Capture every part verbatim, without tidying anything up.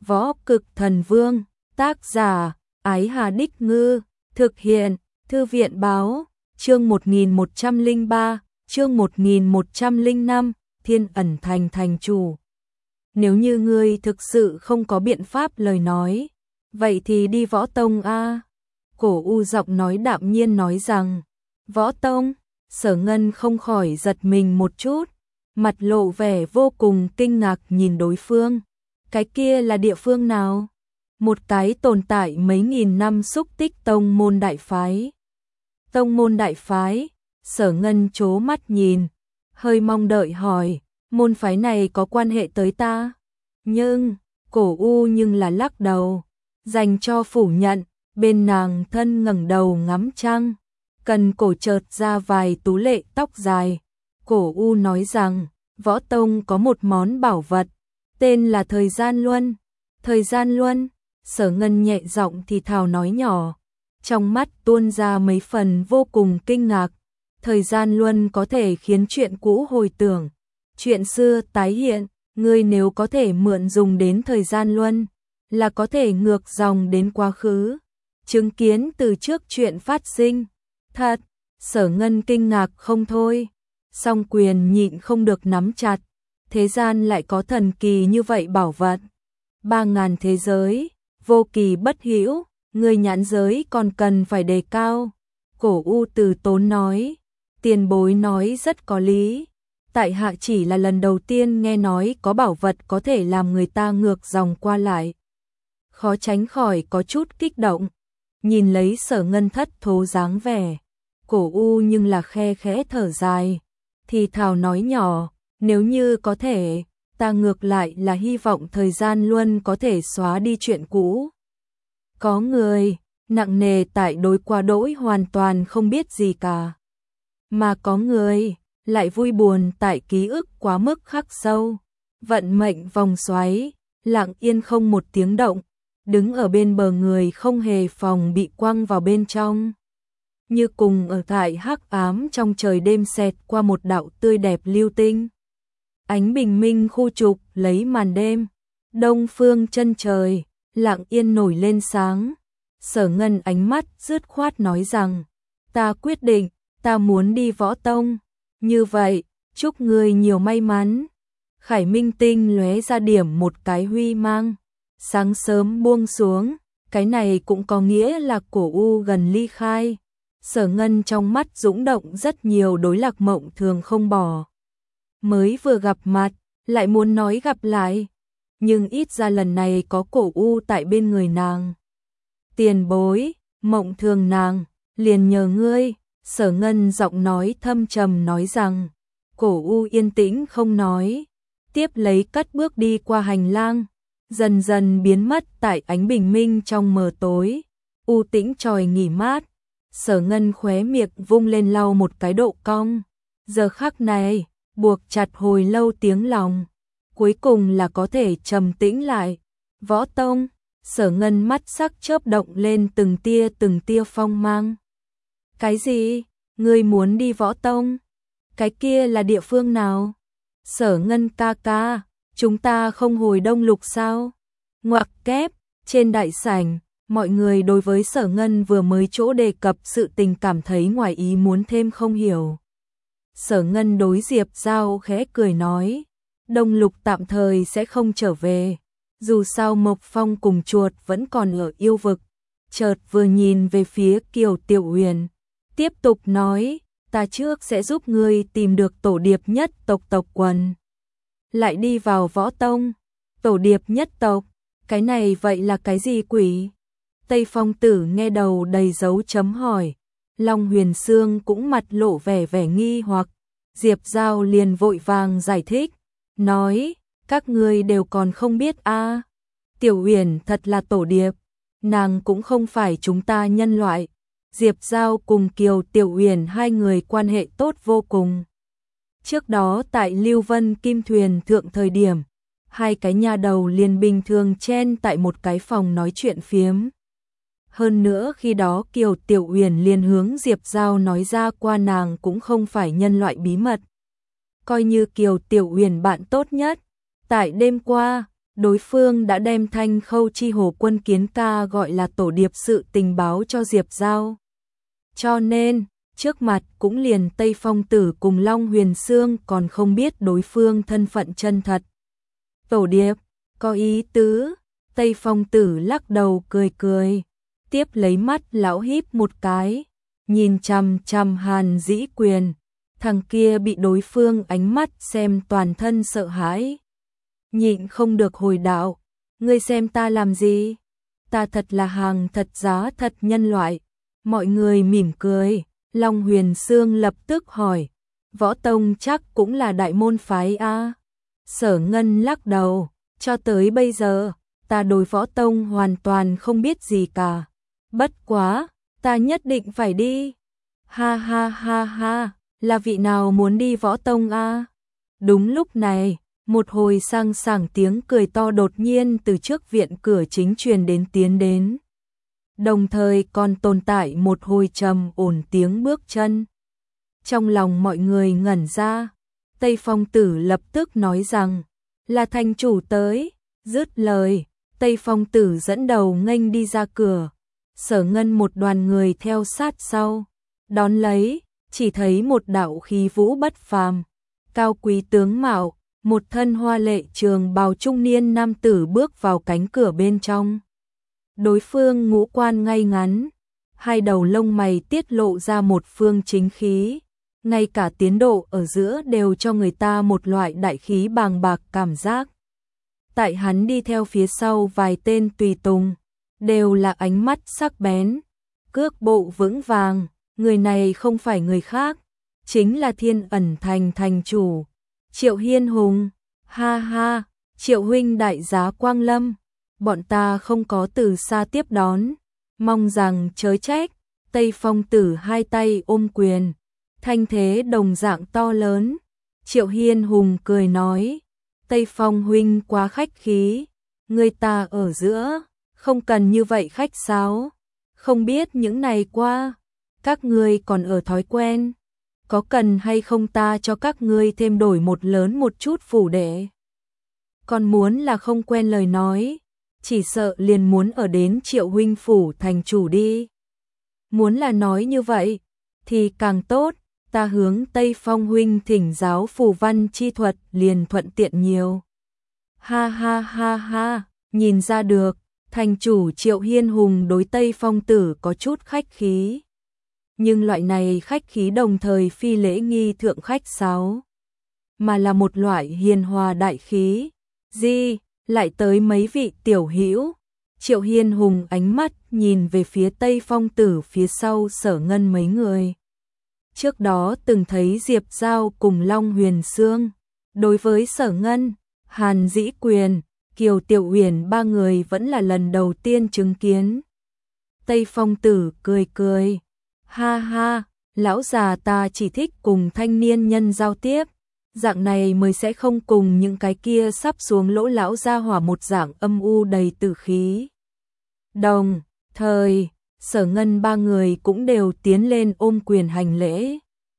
Võ Cực Thần Vương, tác giả, Ái Hà Đích Ngư, thực hiện, Thư viện Báo, chương một nghìn một trăm lẻ ba, chương một nghìn một trăm lẻ năm, Thiên Ẩn Thành thành chủ. Nếu như ngươi thực sự không có biện pháp lời nói, vậy thì đi Võ Tông a. Cổ U giọng nói đạm nhiên nói rằng, Võ Tông, Sở Ngân không khỏi giật mình một chút, mặt lộ vẻ vô cùng kinh ngạc nhìn đối phương. Cái kia là địa phương nào? Một cái tồn tại mấy nghìn năm xúc tích tông môn đại phái. Tông môn đại phái, Sở Ngân chố mắt nhìn, hơi mong đợi hỏi, môn phái này có quan hệ tới ta? Nhưng, Cổ U nhưng là lắc đầu, dành cho phủ nhận, bên nàng thân ngẩng đầu ngắm trăng, cần cổ chợt ra vài tú lệ tóc dài. Cổ U nói rằng, Võ Tông có một món bảo vật, tên là Thời Gian Luân. Thời Gian Luân, Sở Ngân nhẹ giọng thì thào nói nhỏ, trong mắt tuôn ra mấy phần vô cùng kinh ngạc. Thời Gian Luân có thể khiến chuyện cũ hồi tưởng, chuyện xưa tái hiện, ngươi nếu có thể mượn dùng đến Thời Gian Luân, là có thể ngược dòng đến quá khứ, chứng kiến từ trước chuyện phát sinh. Thật, Sở Ngân kinh ngạc không thôi, song quyền nhịn không được nắm chặt, thế gian lại có thần kỳ như vậy bảo vật. Ba ngàn thế giới, vô kỳ bất hữu, người nhãn giới còn cần phải đề cao. Cổ U từ tốn nói, tiền bối nói rất có lý, tại hạ chỉ là lần đầu tiên nghe nói có bảo vật có thể làm người ta ngược dòng qua lại. Khó tránh khỏi có chút kích động, nhìn lấy Sở Ngân thất thố dáng vẻ, Cổ U nhưng là khe khẽ thở dài, thì thào nói nhỏ, nếu như có thể, ta ngược lại là hy vọng Thời Gian Luân có thể xóa đi chuyện cũ. Có người, nặng nề tại đối qua đỗi hoàn toàn không biết gì cả. Mà có người, lại vui buồn tại ký ức quá mức khắc sâu. Vận mệnh vòng xoáy, lặng yên không một tiếng động, đứng ở bên bờ người không hề phòng bị quăng vào bên trong. Như cùng ở tại hắc ám trong trời đêm xẹt qua một đạo tươi đẹp lưu tinh. Ánh bình minh khu trục lấy màn đêm, đông phương chân trời, lặng yên nổi lên sáng. Sở Ngân ánh mắt dứt khoát nói rằng, ta quyết định, ta muốn đi Võ Tông. Như vậy, chúc ngươi nhiều may mắn. Khải Minh tinh lóe ra điểm một cái huy mang, sáng sớm buông xuống, cái này cũng có nghĩa là Cổ U gần ly khai. Sở Ngân trong mắt dũng động rất nhiều đối Lạc Mộng Thường không bỏ. Mới vừa gặp mặt, lại muốn nói gặp lại, nhưng ít ra lần này có Cổ U tại bên người nàng. Tiền bối, Mộng Thường nàng, liền nhờ ngươi. Sở Ngân giọng nói thâm trầm nói rằng, Cổ U yên tĩnh không nói, tiếp lấy cất bước đi qua hành lang, dần dần biến mất tại ánh bình minh trong mờ tối. U tĩnh tròi nghỉ mát, Sở Ngân khóe miệng vung lên lau một cái độ cong. Giờ khắc này, buộc chặt hồi lâu tiếng lòng, cuối cùng là có thể trầm tĩnh lại. Võ Tông, Sở Ngân mắt sắc chớp động lên từng tia từng tia phong mang. Cái gì? Ngươi muốn đi Võ Tông? Cái kia là địa phương nào? Sở Ngân ca ca, chúng ta không hồi Đông Lục sao? Ngoặc kép, trên đại sảnh, mọi người đối với Sở Ngân vừa mới chỗ đề cập sự tình cảm thấy ngoài ý muốn thêm không hiểu. Sở Ngân đối Diệp Giao khẽ cười nói, Đông Lục tạm thời sẽ không trở về, dù sao Mộc Phong cùng chuột vẫn còn ở yêu vực. Chợt vừa nhìn về phía Kiều Tiểu Huyền, tiếp tục nói, ta trước sẽ giúp ngươi tìm được tổ điệp nhất tộc tộc quần. Lại đi vào Võ Tông, tổ điệp nhất tộc, cái này vậy là cái gì quỷ? Tây Phong Tử nghe đầu đầy dấu chấm hỏi, Long Huyền Sương cũng mặt lộ vẻ vẻ nghi hoặc. Diệp Giao liền vội vàng giải thích, nói, các ngươi đều còn không biết a. À. Tiểu Huyền thật là tổ điệp, nàng cũng không phải chúng ta nhân loại. Diệp Giao cùng Kiều Tiểu Huyền hai người quan hệ tốt vô cùng. Trước đó tại Lưu Vân Kim Thuyền thượng thời điểm, hai cái nha đầu liền bình thường chen tại một cái phòng nói chuyện phiếm. Hơn nữa khi đó Kiều Tiểu Huyền liền hướng Diệp Giao nói ra qua nàng cũng không phải nhân loại bí mật. Coi như Kiều Tiểu Huyền bạn tốt nhất. Tại đêm qua, đối phương đã đem Thanh Khâu chi hồ quân Kiến Ca gọi là tổ điệp sự tình báo cho Diệp Giao. Cho nên, trước mặt cũng liền Tây Phong Tử cùng Long Huyền Sương còn không biết đối phương thân phận chân thật. Tổ điệp, có ý tứ, Tây Phong Tử lắc đầu cười cười, tiếp lấy mắt lão híp một cái, nhìn chằm chằm Hàn Dĩ Quyền, thằng kia bị đối phương ánh mắt xem toàn thân sợ hãi. Nhịn không được hồi đạo, ngươi xem ta làm gì? Ta thật là hàng thật giá thật nhân loại. Mọi người mỉm cười, Long Huyền Sương lập tức hỏi, Võ Tông chắc cũng là đại môn phái a? Sở Ngân lắc đầu, cho tới bây giờ, ta đối Võ Tông hoàn toàn không biết gì cả. Bất quá, ta nhất định phải đi. Ha ha ha ha, là vị nào muốn đi Võ Tông a? Đúng lúc này, một hồi sang sảng tiếng cười to đột nhiên từ trước viện cửa chính truyền đến tiến đến. Đồng thời còn tồn tại một hồi trầm ổn tiếng bước chân. Trong lòng mọi người ngẩn ra, Tây Phong Tử lập tức nói rằng, là thành chủ tới, dứt lời, Tây Phong Tử dẫn đầu nghênh đi ra cửa, Sở Ngân một đoàn người theo sát sau, đón lấy, chỉ thấy một đạo khí vũ bất phàm, cao quý tướng mạo, một thân hoa lệ trường bào trung niên nam tử bước vào cánh cửa bên trong. Đối phương ngũ quan ngay ngắn, hai đầu lông mày tiết lộ ra một phương chính khí, ngay cả tiến độ ở giữa đều cho người ta một loại đại khí bàng bạc cảm giác. Tại hắn đi theo phía sau vài tên tùy tùng, đều là ánh mắt sắc bén, cước bộ vững vàng, người này không phải người khác, chính là Thiên Ẩn Thành thành chủ, Triệu Hiên Hùng. Ha ha, Triệu huynh đại giá quang lâm, bọn ta không có từ xa tiếp đón, mong rằng chớ trách. Tây Phong Tử hai tay ôm quyền, thanh thế đồng dạng to lớn. Triệu Hiên Hùng cười nói, Tây Phong huynh quá khách khí, người ta ở giữa, không cần như vậy khách sáo, không biết những ngày qua, các ngươi còn ở thói quen, có cần hay không ta cho các ngươi thêm đổi một lớn một chút phủ đệ? Còn muốn là không quen lời nói, chỉ sợ liền muốn ở đến Triệu huynh phủ thành chủ đi. Muốn là nói như vậy, thì càng tốt, ta hướng Tây Phong huynh thỉnh giáo phù văn chi thuật liền thuận tiện nhiều. Ha ha ha ha, nhìn ra được, thành chủ Triệu Hiên Hùng đối Tây Phong Tử có chút khách khí. Nhưng loại này khách khí đồng thời phi lễ nghi thượng khách sáo, mà là một loại hiền hòa đại khí. Di, lại tới mấy vị tiểu hữu. Triệu Hiên Hùng ánh mắt nhìn về phía Tây Phong Tử phía sau Sở Ngân mấy người. Trước đó từng thấy Diệp Giao cùng Long Huyền Sương, đối với Sở Ngân, Hàn Dĩ Quyền, Kiều Tiểu Uyển ba người vẫn là lần đầu tiên chứng kiến. Tây Phong Tử cười cười, ha ha, lão già ta chỉ thích cùng thanh niên nhân giao tiếp, dạng này mới sẽ không cùng những cái kia sắp xuống lỗ lão gia hỏa một dạng âm u đầy tử khí. Đồng thời, Sở Ngân ba người cũng đều tiến lên ôm quyền hành lễ.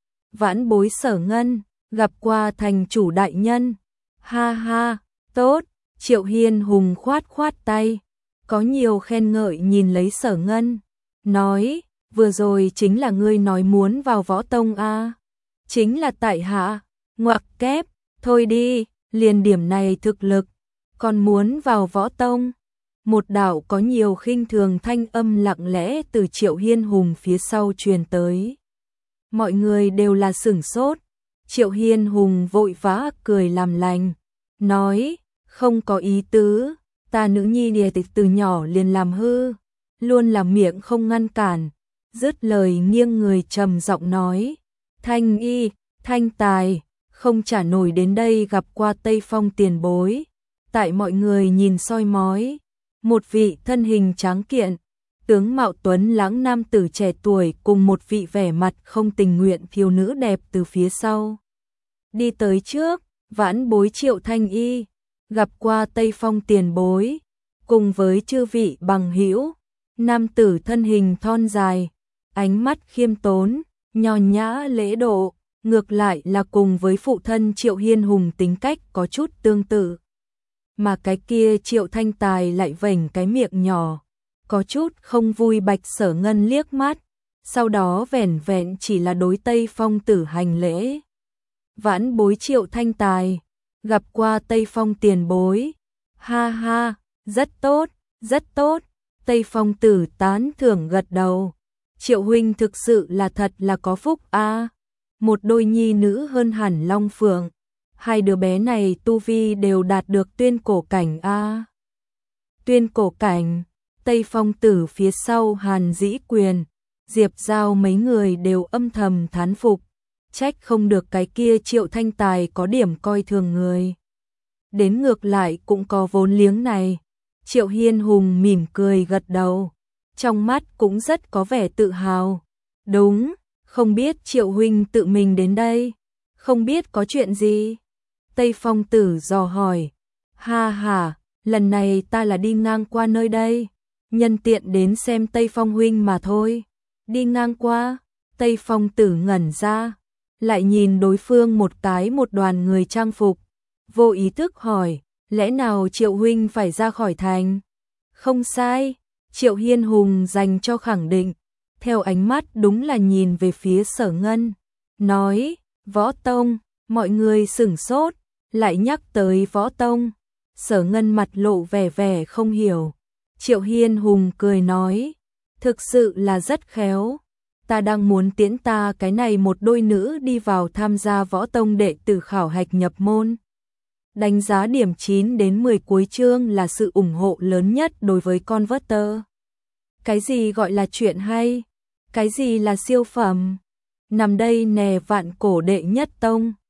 Vãn bối Sở Ngân, gặp qua thành chủ đại nhân. Ha ha, tốt. Triệu Hiên Hùng khoát khoát tay, có nhiều khen ngợi nhìn lấy Sở Ngân, nói, vừa rồi chính là ngươi nói muốn vào Võ Tông a? Chính là tại hạ. Ngoặc kép, thôi đi, liền điểm này thực lực, còn muốn vào Võ Tông. Một đạo có nhiều khinh thường thanh âm lặng lẽ từ Triệu Hiên Hùng phía sau truyền tới. Mọi người đều là sửng sốt. Triệu Hiên Hùng vội vã cười làm lành, nói, không có ý tứ, ta nữ nhi địa tịch từ nhỏ liền làm hư, luôn là miệng không ngăn cản. Dứt lời nghiêng người trầm giọng nói, Thanh y, Thanh tài, không trả nổi đến đây gặp qua Tây Phong tiền bối. Tại mọi người nhìn soi mói, một vị thân hình tráng kiện, tướng mạo tuấn lãng nam tử trẻ tuổi cùng một vị vẻ mặt không tình nguyện thiếu nữ đẹp từ phía sau. Đi tới trước, vãn bối Triệu Thanh y, gặp qua Tây Phong tiền bối, cùng với chư vị bằng hữu. Nam tử thân hình thon dài, ánh mắt khiêm tốn, nho nhã lễ độ, ngược lại là cùng với phụ thân Triệu Hiên Hùng tính cách có chút tương tự. mà cái kia Triệu Thanh Tài lại vểnh cái miệng nhỏ, có chút không vui Bạch Sở Ngân liếc mắt, sau đó vẻn vẹn chỉ là đối Tây Phong Tử hành lễ. Vãn bối Triệu Thanh Tài, gặp qua Tây Phong tiền bối. Ha ha, rất tốt, rất tốt. Tây Phong Tử tán thưởng gật đầu. Triệu huynh thực sự là thật là có phúc a. Một đôi nhi nữ hơn hẳn Long Phượng. Hai đứa bé này tu vi đều đạt được tuyên cổ cảnh a. Tuyên cổ cảnh, Tây Phong Tử phía sau Hàn Dĩ Quyền, Diệp Giao mấy người đều âm thầm thán phục. Trách không được cái kia Triệu Thanh Tài có điểm coi thường người. Đến ngược lại cũng có vốn liếng này. Triệu Hiên Hùng mỉm cười gật đầu, trong mắt cũng rất có vẻ tự hào. Đúng, không biết Triệu huynh tự mình đến đây, không biết có chuyện gì? Tây Phong Tử dò hỏi. Ha ha, lần này ta là đi ngang qua nơi đây, nhân tiện đến xem Tây Phong huynh mà thôi. Đi ngang qua? Tây Phong Tử ngẩn ra, lại nhìn đối phương một cái một đoàn người trang phục, vô ý thức hỏi, lẽ nào Triệu huynh phải ra khỏi thành? Không sai, Triệu Hiên Hùng dành cho khẳng định, theo ánh mắt đúng là nhìn về phía Sở Ngân, nói, Võ Tông, mọi người sửng sốt, lại nhắc tới Võ Tông. Sở Ngân mặt lộ vẻ vẻ không hiểu. Triệu Hiên Hùng cười nói, thực sự là rất khéo, ta đang muốn tiễn ta cái này một đôi nữ đi vào tham gia Võ Tông đệ tử khảo hạch nhập môn. Đánh giá điểm chín đến mười cuối chương là sự ủng hộ lớn nhất đối với Converter. Cái gì gọi là chuyện hay? Cái gì là siêu phẩm? Nằm đây nè vạn cổ đệ nhất tông.